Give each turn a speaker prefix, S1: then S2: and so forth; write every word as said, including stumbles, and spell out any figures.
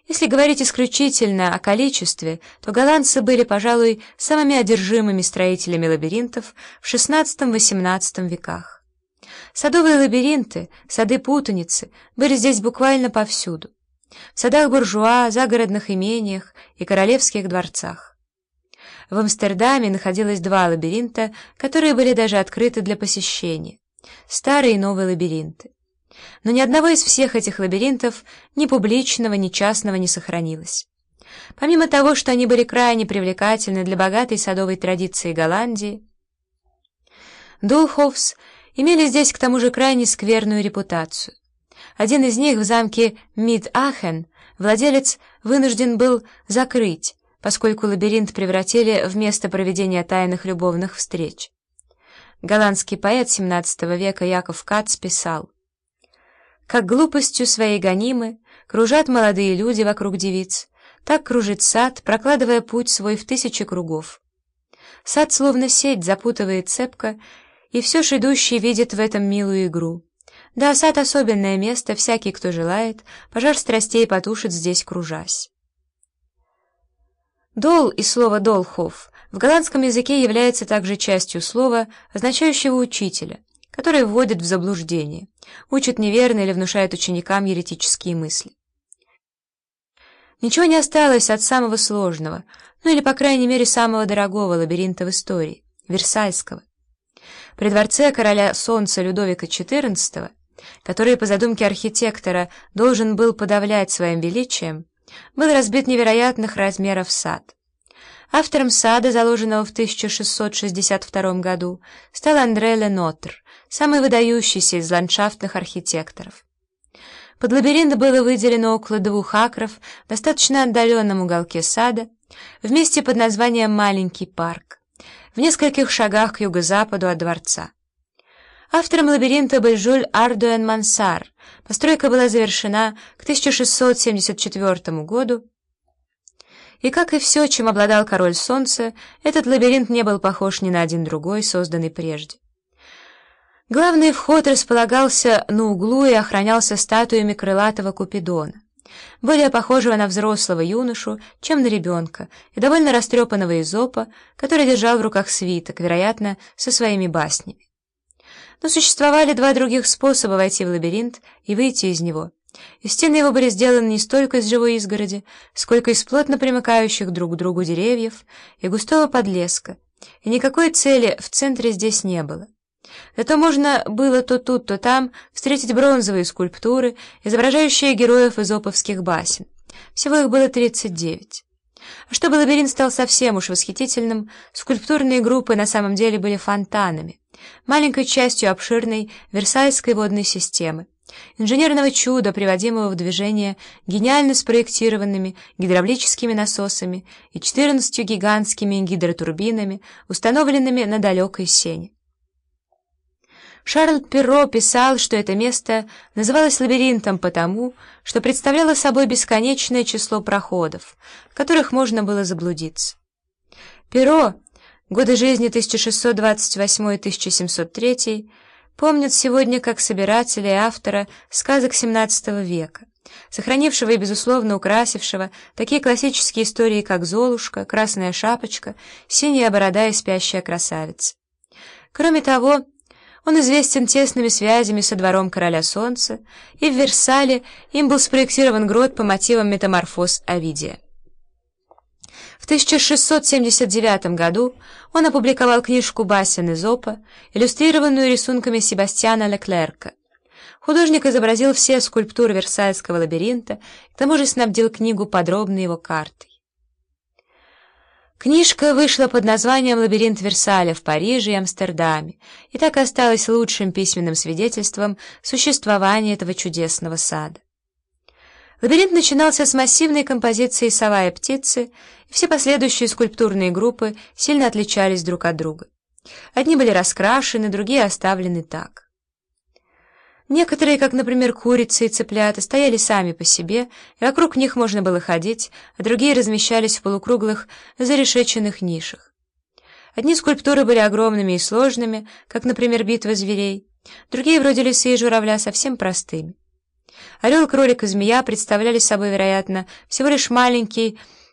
S1: Если говорить исключительно о количестве, то голландцы были, пожалуй, самыми одержимыми строителями лабиринтов в шестнадцатом-восемнадцатом веках. Садовые лабиринты, сады-путаницы были здесь буквально повсюду. В садах буржуа, загородных имениях и королевских дворцах. В Амстердаме находилось два лабиринта, которые были даже открыты для посещения — старые и новые лабиринты. Но ни одного из всех этих лабиринтов, ни публичного, ни частного, не сохранилось. Помимо того, что они были крайне привлекательны для богатой садовой традиции Голландии, Дулхофс имели здесь к тому же крайне скверную репутацию. Один из них в замке Мид-Ахен владелец вынужден был закрыть, поскольку лабиринт превратили в место проведения тайных любовных встреч. Голландский поэт семнадцатого века Яков Кац писал: «Как глупостью своей гонимы кружат молодые люди вокруг девиц, так кружит сад, прокладывая путь свой в тысячи кругов. Сад словно сеть запутывает цепко, и все ж идущий видит в этом милую игру. Да, сад — особенное место, всякий, кто желает, пожар страстей потушит здесь, кружась». Дол и слово «долхоф» в голландском языке является также частью слова, означающего учителя, который вводит в заблуждение, учит неверно или внушает ученикам еретические мысли. Ничего не осталось от самого сложного, ну или, по крайней мере, самого дорогого лабиринта в истории — Версальского. При дворце короля солнца Людовика четырнадцатого, который по задумке архитектора должен был подавлять своим величием, был разбит невероятных размеров сад. Автором сада, заложенного в тысяча шестьсот шестьдесят втором году, стал Андре Ленотр, самый выдающийся из ландшафтных архитекторов. Под лабиринт было выделено около двух акров в достаточно отдаленном уголке сада, в месте под названием «Маленький парк», в нескольких шагах к юго-западу от дворца. Автором лабиринта был Жюль Ардуэн Мансар. Постройка была завершена к тысяча шестьсот семьдесят четвёртому году, и, как и все, чем обладал король солнца, этот лабиринт не был похож ни на один другой, созданный прежде. Главный вход располагался на углу и охранялся статуями крылатого Купидона, более похожего на взрослого юношу, чем на ребенка, и довольно растрепанного Эзопа, который держал в руках свиток, вероятно, со своими баснями. Но существовали два других способа войти в лабиринт и выйти из него, и стены его были сделаны не столько из живой изгороди, сколько из плотно примыкающих друг к другу деревьев и густого подлеска, и никакой цели в центре здесь не было. Зато можно было то тут, то там встретить бронзовые скульптуры, изображающие героев эзоповских басен. Всего их было тридцать девять. А чтобы лабиринт стал совсем уж восхитительным, скульптурные группы на самом деле были фонтанами, маленькой частью обширной Версальской водной системы, инженерного чуда, приводимого в движение гениально спроектированными гидравлическими насосами и четырнадцатью гигантскими гидротурбинами, установленными на далекой сене. Шарль Перро писал, что это место называлось лабиринтом потому, что представляло собой бесконечное число проходов, в которых можно было заблудиться. Перро, годы жизни тысяча шестьсот двадцать восьмой — тысяча семьсот третий, помнят сегодня как собирателя и автора сказок семнадцатого века, сохранившего и, безусловно, украсившего такие классические истории, как «Золушка», «Красная шапочка», «Синяя борода» и «Спящая красавица». Кроме того, он известен тесными связями со двором короля солнца, и в Версале им был спроектирован грот по мотивам метаморфоз Овидия. В тысяча шестьсот семьдесят девятом году он опубликовал книжку басен Эзопа, иллюстрированную рисунками Себастьяна Леклерка. Художник изобразил все скульптуры Версальского лабиринта, к тому же снабдил книгу подробной его картой. Книжка вышла под названием «Лабиринт Версаля» в Париже и Амстердаме, и так и осталась лучшим письменным свидетельством существования этого чудесного сада. Лабиринт начинался с массивной композиции «Сова и птицы», и все последующие скульптурные группы сильно отличались друг от друга. Одни были раскрашены, другие оставлены так. Некоторые, как, например, курицы и цыплята, стояли сами по себе, и вокруг них можно было ходить, а другие размещались в полукруглых зарешеченных нишах. Одни скульптуры были огромными и сложными, как, например, битва зверей, другие, вроде лисы и журавля, совсем простыми. Орел, кролик и змея представляли собой, вероятно, всего лишь маленький